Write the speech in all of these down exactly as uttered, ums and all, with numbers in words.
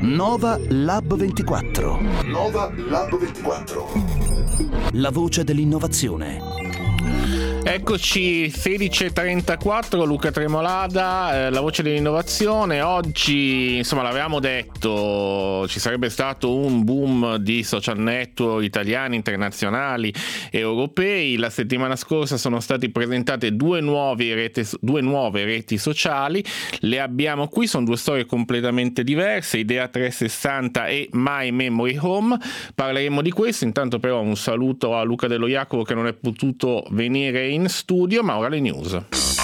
Nova Lab ventiquattro. Nova Lab ventiquattro. La voce dell'innovazione. Eccoci, sedici e trentaquattro, Luca Tremolada, eh, la voce dell'innovazione. Oggi, insomma, l'avevamo detto, ci sarebbe stato un boom di social network italiani, internazionali e europei. La settimana scorsa sono state presentate due nuove reti, due nuove reti sociali. Le abbiamo qui, sono due storie completamente diverse, Idea trecentosessanta e My Memory Home. Parleremo di questo. Intanto però un saluto a Luca Dello Jacopo che non è potuto venire in studio, ma ora le news.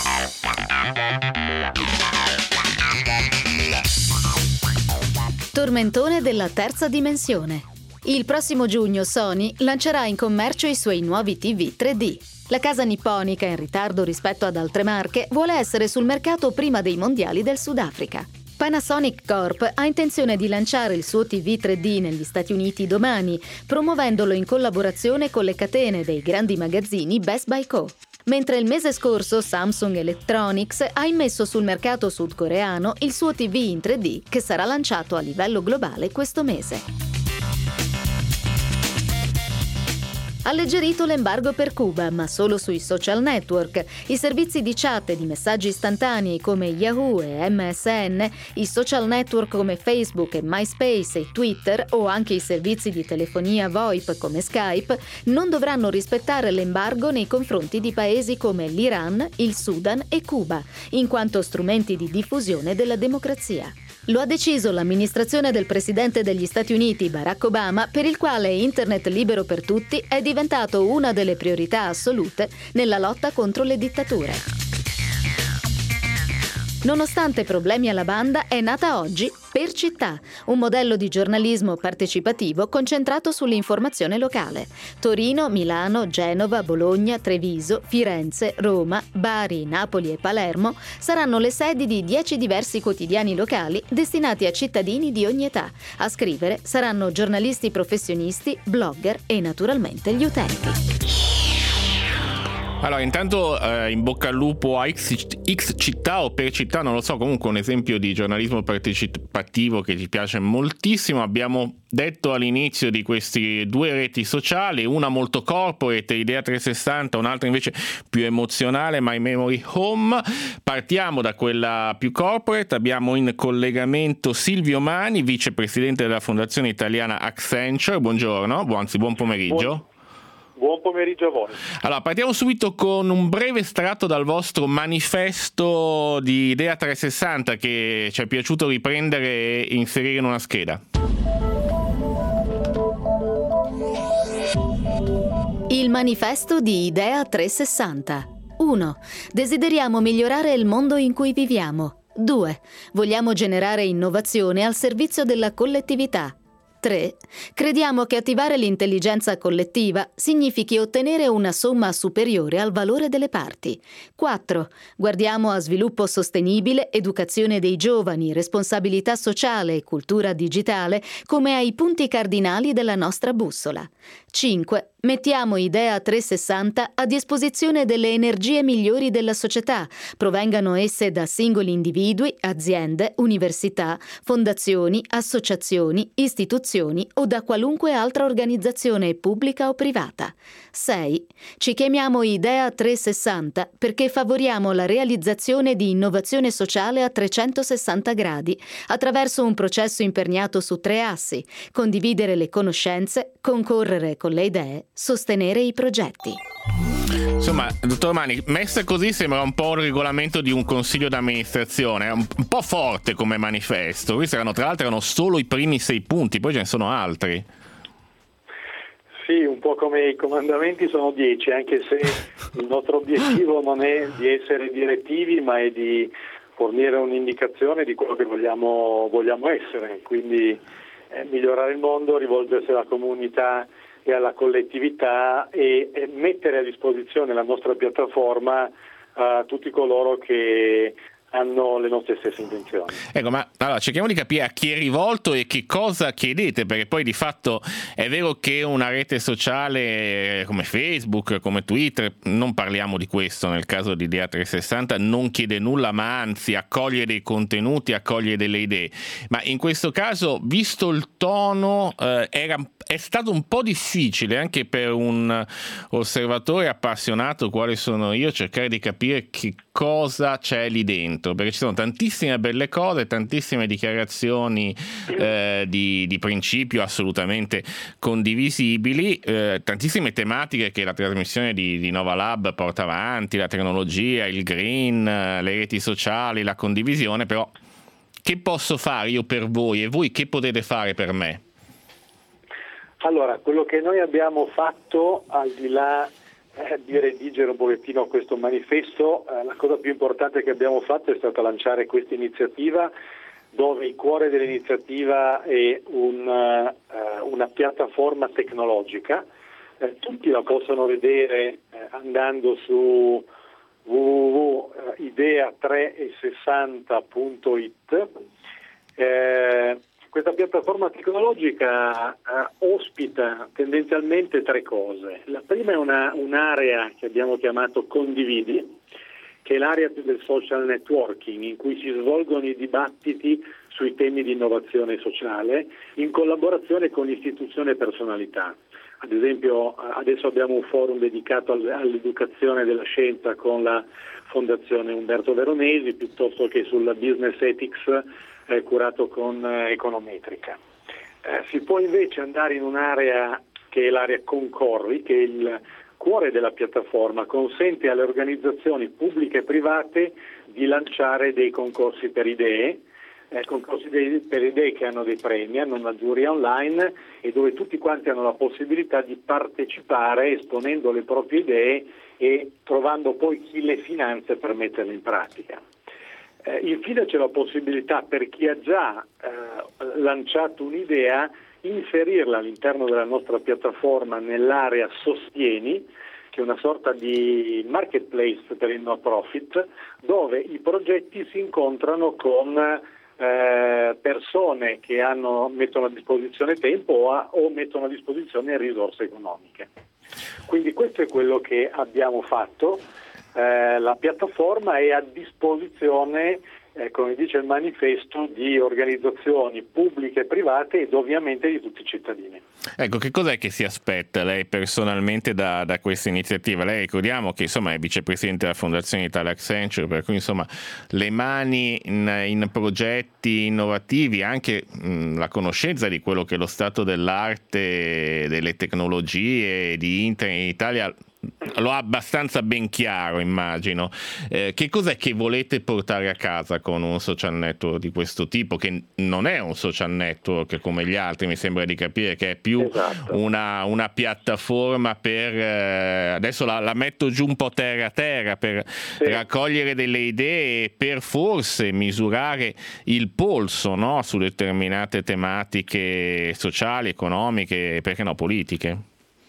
Tormentone della terza dimensione. Il prossimo giugno Sony lancerà in commercio i suoi nuovi T V tre D. La casa nipponica, in ritardo rispetto ad altre marche, vuole essere sul mercato prima dei mondiali del Sudafrica. Panasonic Corp ha intenzione di lanciare il suo T V tre D negli Stati Uniti domani, promuovendolo in collaborazione con le catene dei grandi magazzini Best Buy Co. Mentre il mese scorso Samsung Electronics ha immesso sul mercato sudcoreano il suo T V in tre D che sarà lanciato a livello globale questo mese. Alleggerito l'embargo per Cuba, ma solo sui social network. I servizi di chat e di messaggi istantanei come Yahoo e M S N, i social network come Facebook e MySpace e Twitter o anche i servizi di telefonia VoIP come Skype non dovranno rispettare l'embargo nei confronti di paesi come l'Iran, il Sudan e Cuba, in quanto strumenti di diffusione della democrazia. Lo ha deciso l'amministrazione del presidente degli Stati Uniti, Barack Obama, per il quale Internet libero per tutti è diventato una delle priorità assolute nella lotta contro le dittature. Nonostante problemi alla banda, è nata oggi Per Città, un modello di giornalismo partecipativo concentrato sull'informazione locale. Torino, Milano, Genova, Bologna, Treviso, Firenze, Roma, Bari, Napoli e Palermo saranno le sedi di dieci diversi quotidiani locali destinati a cittadini di ogni età. A scrivere saranno giornalisti professionisti, blogger e naturalmente gli utenti. Allora, intanto eh, in bocca al lupo a X, X città o per città, non lo so, comunque un esempio di giornalismo partecipativo che ci piace moltissimo. Abbiamo detto all'inizio di queste due reti sociali, una molto corporate, Idea trecentosessanta, un'altra invece più emozionale, My Memory Home. Partiamo da quella più corporate, abbiamo in collegamento Silvio Mani, vicepresidente della Fondazione Italiana Accenture. Buongiorno, anzi buon pomeriggio. Buon... Buon pomeriggio a voi. Allora, partiamo subito con un breve estratto dal vostro manifesto di Idea trecentosessanta che ci è piaciuto riprendere e inserire in una scheda. Il manifesto di Idea trecentosessanta. uno. Desideriamo migliorare il mondo in cui viviamo. due. Vogliamo generare innovazione al servizio della collettività. tre. Crediamo che attivare l'intelligenza collettiva significhi ottenere una somma superiore al valore delle parti. quattro. Guardiamo a sviluppo sostenibile, educazione dei giovani, responsabilità sociale e cultura digitale come ai punti cardinali della nostra bussola. cinque. Mettiamo Idea trecentosessanta a disposizione delle energie migliori della società, provengano esse da singoli individui, aziende, università, fondazioni, associazioni, istituzioni o da qualunque altra organizzazione pubblica o privata. sei. Ci chiamiamo Idea trecentosessanta perché favoriamo la realizzazione di innovazione sociale a trecentosessanta gradi attraverso un processo imperniato su tre assi: condividere le conoscenze, concorrere con le idee, sostenere i progetti. Insomma, dottor Mani, messa così sembra un po' il regolamento di un consiglio d'amministrazione, è un, un po' forte come manifesto. Questi erano, tra l'altro, erano solo i primi sei punti, poi ce ne sono altri. Sì, un po' come i comandamenti sono dieci, anche se il nostro obiettivo non è di essere direttivi, ma è di fornire un'indicazione di quello che vogliamo, vogliamo essere, quindi eh, migliorare il mondo, rivolgersi alla comunità e alla collettività e, e mettere a disposizione la nostra piattaforma a tutti coloro che hanno le nostre stesse intenzioni. Ecco, ma allora cerchiamo di capire a chi è rivolto e che cosa chiedete, perché poi di fatto è vero che una rete sociale come Facebook, come Twitter, non parliamo di questo nel caso di Idea trecentosessanta, non chiede nulla, ma anzi accoglie dei contenuti, accoglie delle idee. Ma in questo caso, visto il tono, eh, era, è stato un po' difficile anche per un osservatore appassionato quale sono io cercare di capire che cosa c'è lì dentro, perché ci sono tantissime belle cose, tantissime dichiarazioni eh, di, di principio assolutamente condivisibili, eh, tantissime tematiche che la trasmissione di, di Nova Lab porta avanti, la tecnologia, il green, le reti sociali, la condivisione, però che posso fare io per voi e voi che potete fare per me? Allora, quello che noi abbiamo fatto, al di là eh, di redigere un pochettino questo manifesto, eh, la cosa più importante che abbiamo fatto è stata lanciare questa iniziativa, dove il cuore dell'iniziativa è un, eh, una piattaforma tecnologica. Eh, tutti la possono vedere eh, andando su w w w punto idea trecentosessanta punto i t. Eh, Questa piattaforma tecnologica eh, ospita tendenzialmente tre cose. La prima è una, un'area che abbiamo chiamato Condividi, che è l'area del social networking, in cui si svolgono i dibattiti sui temi di innovazione sociale in collaborazione con istituzioni e personalità. Ad esempio, adesso abbiamo un forum dedicato all'educazione della scienza con la Fondazione Umberto Veronesi, piuttosto che sulla business ethics eh, curato con eh, Econometrica. Eh, si può invece andare in un'area che è l'area Concorri, che è il cuore della piattaforma, consente alle organizzazioni pubbliche e private di lanciare dei concorsi per idee, eh, concorsi dei, per idee che hanno dei premi, hanno una giuria online e dove tutti quanti hanno la possibilità di partecipare esponendo le proprie idee e trovando poi chi le finanzia per metterle in pratica. Eh, infine c'è la possibilità per chi ha già eh, lanciato un'idea inserirla all'interno della nostra piattaforma nell'area Sostieni, che è una sorta di marketplace per il no profit, dove i progetti si incontrano con eh, persone che hanno, mettono a disposizione tempo o, a, o mettono a disposizione risorse economiche. Quindi questo è quello che abbiamo fatto. Eh, la piattaforma è a disposizione, eh, come dice il manifesto, di organizzazioni pubbliche e private ed ovviamente di tutti i cittadini. Ecco, che cos'è che si aspetta lei personalmente da, da questa iniziativa? Lei, ricordiamo che insomma è vicepresidente della Fondazione Italia Accenture, per cui insomma le mani in, in progetti innovativi, anche mh, la conoscenza di quello che è lo stato dell'arte, delle tecnologie, di internet in Italia lo ha abbastanza ben chiaro, immagino. Eh, che cos'è che volete portare a casa con un social network di questo tipo, che non è un social network come gli altri, mi sembra di capire, che è più esatto. una, una piattaforma per, eh, adesso la, la metto giù un po' terra a terra, per sì. raccogliere delle idee e per forse misurare il polso, no, su determinate tematiche sociali, economiche e perché no politiche?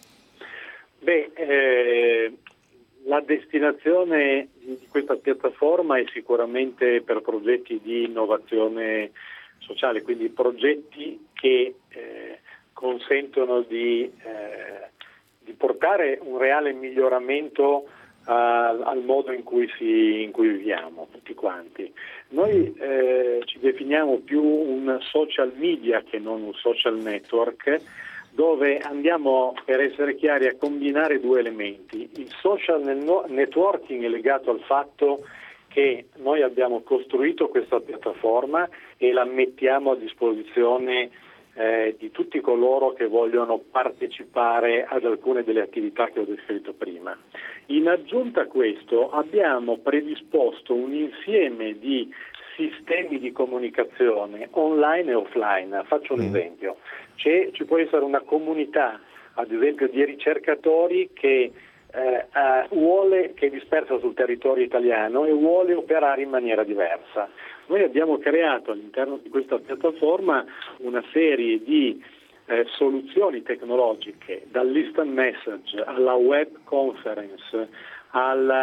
Beh, eh, la destinazione di questa piattaforma è sicuramente per progetti di innovazione sociale, quindi progetti che eh, consentono di, eh, di portare un reale miglioramento a, al modo in cui, si, in cui viviamo tutti quanti. Noi eh, ci definiamo più un social media che non un social network, dove andiamo, per essere chiari, a combinare due elementi. Il social networking è legato al fatto che noi abbiamo costruito questa piattaforma e la mettiamo a disposizione eh, di tutti coloro che vogliono partecipare ad alcune delle attività che ho descritto prima. In aggiunta a questo abbiamo predisposto un insieme di sistemi di comunicazione online e offline. Faccio un esempio. C'è, ci può essere una comunità, ad esempio, di ricercatori che, eh, vuole, che è dispersa sul territorio italiano e vuole operare in maniera diversa. Noi abbiamo creato all'interno di questa piattaforma una serie di eh, soluzioni tecnologiche, dall'instant message alla web conference, alla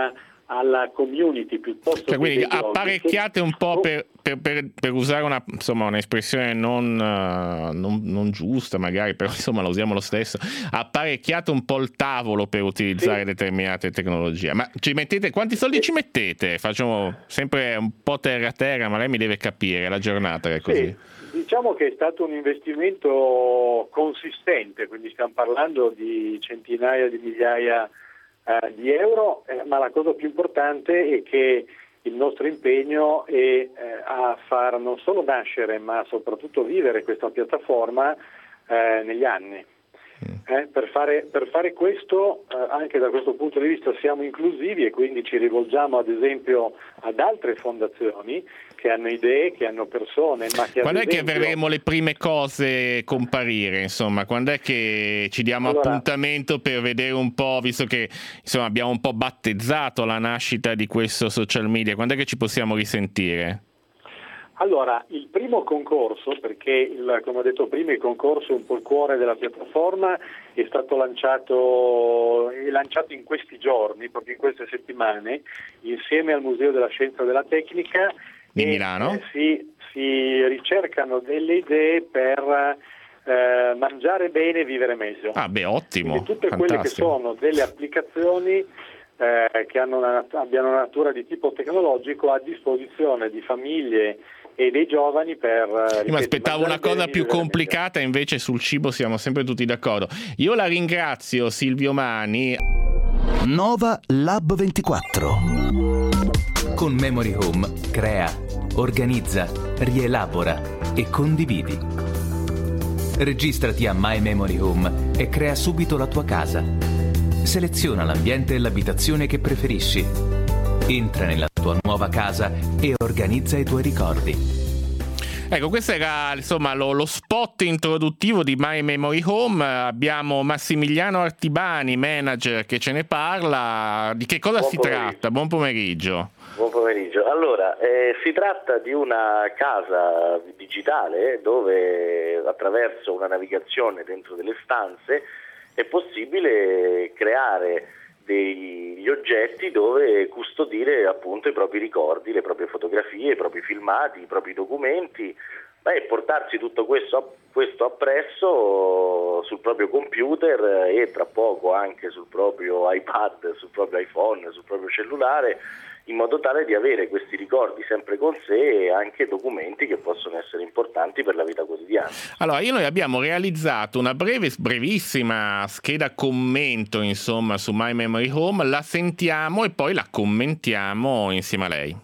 alla community piuttosto cioè, che quindi dei blog, apparecchiate un po' per, per, per, per usare una, insomma, un'espressione non, uh, non, non giusta magari, però insomma la usiamo lo stesso, apparecchiate un po' il tavolo per utilizzare sì. determinate tecnologie. Ma ci mettete, quanti soldi sì. ci mettete? Facciamo sempre un po' terra terra, ma lei mi deve capire la giornata che è così. Sì. Diciamo che è stato un investimento consistente, quindi stiamo parlando di centinaia di migliaia Uh, di euro, eh, ma la cosa più importante è che il nostro impegno è eh, a far non solo nascere ma soprattutto vivere questa piattaforma eh, negli anni. Eh, per, fare, per fare questo, eh, anche da questo punto di vista siamo inclusivi e quindi ci rivolgiamo ad esempio ad altre fondazioni che hanno idee, che hanno persone. Ma che quando ad è esempio... che vedremo le prime cose comparire? Insomma, quando è che ci diamo allora, appuntamento per vedere un po', visto che insomma abbiamo un po' battezzato la nascita di questo social media, quando è che ci possiamo risentire? Allora, il primo concorso, perché il, come ho detto prima il concorso è un po' il cuore della piattaforma, è stato lanciato, è lanciato in questi giorni, proprio in queste settimane, insieme al Museo della Scienza e della Tecnica di e, Milano. Eh, si, si ricercano delle idee per eh, mangiare bene e vivere meglio. Ah beh, ottimo. Quindi tutte fantastico. Quelle che sono delle applicazioni eh, che hanno una, abbiano una natura di tipo tecnologico a disposizione di famiglie e dei giovani per... Io mi aspettavo una cosa più complicata, invece sul cibo siamo sempre tutti d'accordo. Io la ringrazio, Silvio Mani. Nova Lab ventiquattro. Con Memory Home crea, organizza, rielabora e condividi. Registrati a My Memory Home e crea subito la tua casa. Seleziona l'ambiente e l'abitazione che preferisci. Entra nella tua nuova casa e organizza i tuoi ricordi. Ecco, questo era insomma lo, lo spot introduttivo di My Memory Home. Abbiamo Massimiliano Artibani, manager, che ce ne parla. Di che cosa Buon si pomeriggio. tratta? Buon pomeriggio. Buon pomeriggio. Allora, eh, si tratta di una casa digitale dove attraverso una navigazione dentro delle stanze è possibile creare degli oggetti dove custodire appunto i propri ricordi, le proprie fotografie, i propri filmati, i propri documenti, e portarsi tutto questo, questo appresso sul proprio computer e tra poco anche sul proprio iPad, sul proprio iPhone, sul proprio cellulare, in modo tale di avere questi ricordi sempre con sé e anche documenti che possono essere importanti per la vita quotidiana. Allora, io noi abbiamo realizzato una breve, brevissima scheda commento, insomma, su My Memory Home, la sentiamo e poi la commentiamo insieme a lei.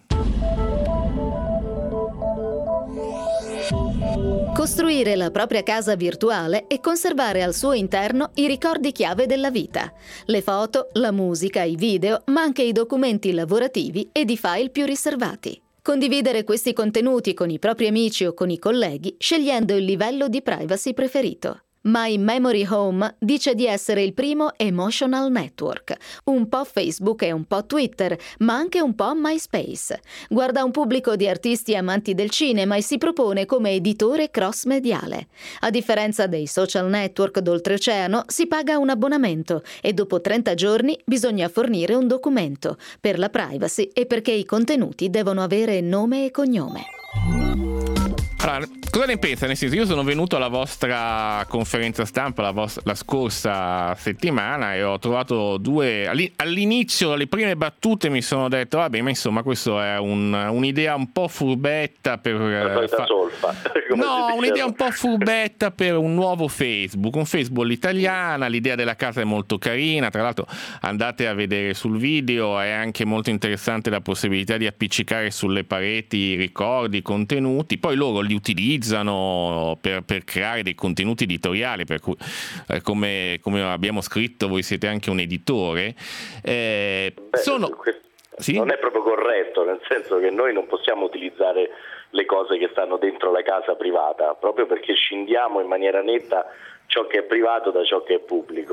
Costruire la propria casa virtuale e conservare al suo interno i ricordi chiave della vita, le foto, la musica, i video, ma anche i documenti lavorativi ed i file più riservati. Condividere questi contenuti con i propri amici o con i colleghi, scegliendo il livello di privacy preferito. My Memory Home dice di essere il primo emotional network, un po' Facebook e un po' Twitter, ma anche un po' MySpace. Guarda un pubblico di artisti amanti del cinema e si propone come editore cross-mediale. A differenza dei social network d'oltreoceano, si paga un abbonamento e dopo trenta giorni bisogna fornire un documento, per la privacy e perché i contenuti devono avere nome e cognome. Allora, cosa ne pensa? Nel senso, io sono venuto alla vostra conferenza stampa la, vostra, la scorsa settimana e ho trovato due... All'inizio, le prime battute mi sono detto, vabbè, ma insomma, questo è un, un'idea un po' furbetta per... La fa... solfa. No, un'idea un po' furbetta per un nuovo Facebook, un Facebook all'italiana, l'idea della casa è molto carina, tra l'altro andate a vedere sul video, è anche molto interessante la possibilità di appiccicare sulle pareti i ricordi, i contenuti, poi loro li utilizzano per, per creare dei contenuti editoriali, per cui eh, come, come abbiamo scritto voi siete anche un editore. Eh, Beh, sono... Sì? Non è proprio corretto, nel senso che noi non possiamo utilizzare le cose che stanno dentro la casa privata, proprio perché scindiamo in maniera netta ciò che è privato da ciò che è pubblico.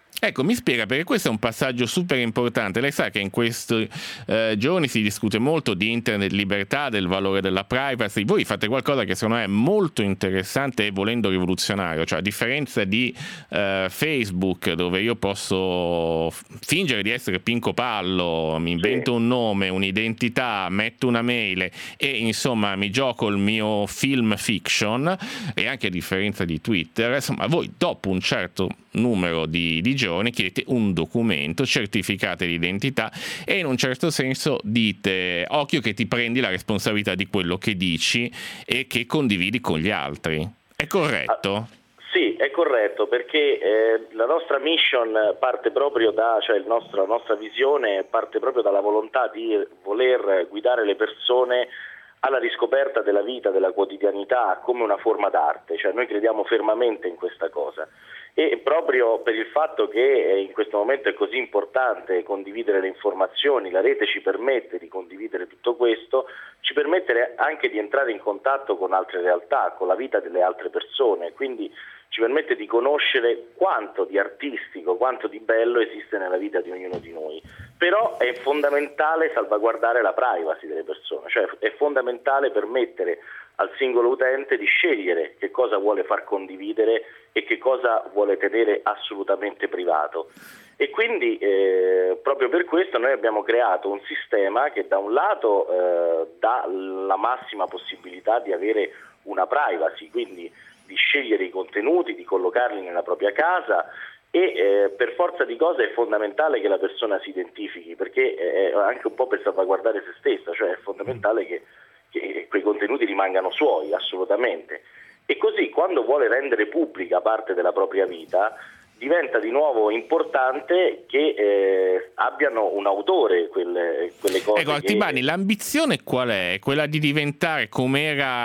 Ecco, mi spiega, perché questo è un passaggio super importante. Lei sa che in questi eh, giorni si discute molto di internet libertà, del valore della privacy. Voi fate qualcosa che secondo me è molto interessante e volendo rivoluzionario, cioè a differenza di eh, Facebook, dove io posso fingere di essere Pinco Pallo, mi invento sì. un nome, un'identità, metto una mail e insomma mi gioco il mio film fiction, e anche a differenza di Twitter, insomma voi dopo un certo numero di, di giorni chiedete un documento, certificate l'identità e in un certo senso dite occhio che ti prendi la responsabilità di quello che dici e che condividi con gli altri. È corretto? Ah, sì, è corretto, perché eh, la nostra mission parte proprio da, cioè il nostro, la nostra visione parte proprio dalla volontà di voler guidare le persone alla riscoperta della vita, della quotidianità come una forma d'arte, cioè noi crediamo fermamente in questa cosa. E proprio per il fatto che in questo momento è così importante condividere le informazioni, la rete ci permette di condividere tutto questo, ci permette anche di entrare in contatto con altre realtà, con la vita delle altre persone, quindi ci permette di conoscere quanto di artistico, quanto di bello esiste nella vita di ognuno di noi. Però è fondamentale salvaguardare la privacy delle persone, cioè è fondamentale permettere al singolo utente di scegliere che cosa vuole far condividere e che cosa vuole tenere assolutamente privato. E quindi eh, proprio per questo noi abbiamo creato un sistema che da un lato eh, dà la massima possibilità di avere una privacy, quindi di scegliere i contenuti, di collocarli nella propria casa, e eh, per forza di cose è fondamentale che la persona si identifichi, perché è anche un po' per salvaguardare se stessa, cioè è fondamentale che, che quei contenuti rimangano suoi, assolutamente. E così quando vuole rendere pubblica parte della propria vita diventa di nuovo importante che eh, abbiano un autore quelle, quelle cose. Ecco, Altibani, che... l'ambizione qual è? Quella di diventare, come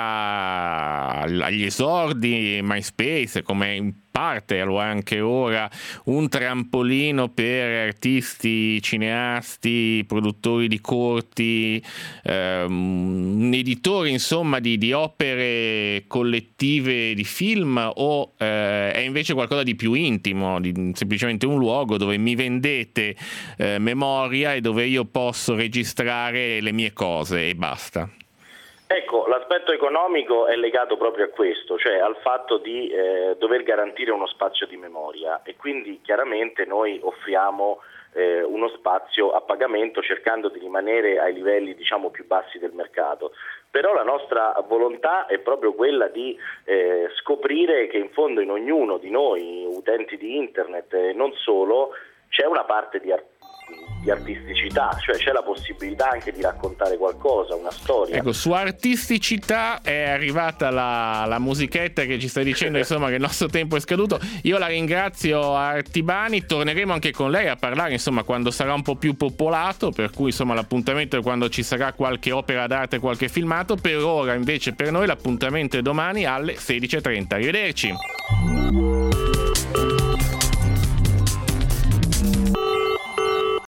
era agli esordi MySpace, come in parte lo è anche ora, un trampolino per artisti, cineasti, produttori di corti, ehm, un editore insomma di, di opere collettive di film, o eh, è invece qualcosa di più intimo, di, semplicemente un luogo dove mi vendete eh, memoria e dove io posso registrare le mie cose e basta? Ecco, l'aspetto economico è legato proprio a questo, cioè al fatto di eh, dover garantire uno spazio di memoria, e quindi chiaramente noi offriamo eh, uno spazio a pagamento cercando di rimanere ai livelli diciamo più bassi del mercato. Però la nostra volontà è proprio quella di eh, scoprire che in fondo in ognuno di noi, utenti di internet e non solo, c'è una parte di art- di artisticità, cioè c'è la possibilità anche di raccontare qualcosa, una storia. Ecco, su artisticità è arrivata la, la musichetta che ci sta dicendo insomma che il nostro tempo è scaduto. Io la ringrazio, Artibani, torneremo anche con lei a parlare insomma quando sarà un po' più popolato, per cui insomma l'appuntamento è quando ci sarà qualche opera d'arte, qualche filmato. Per ora invece per noi l'appuntamento è domani alle sedici e trenta. Arrivederci.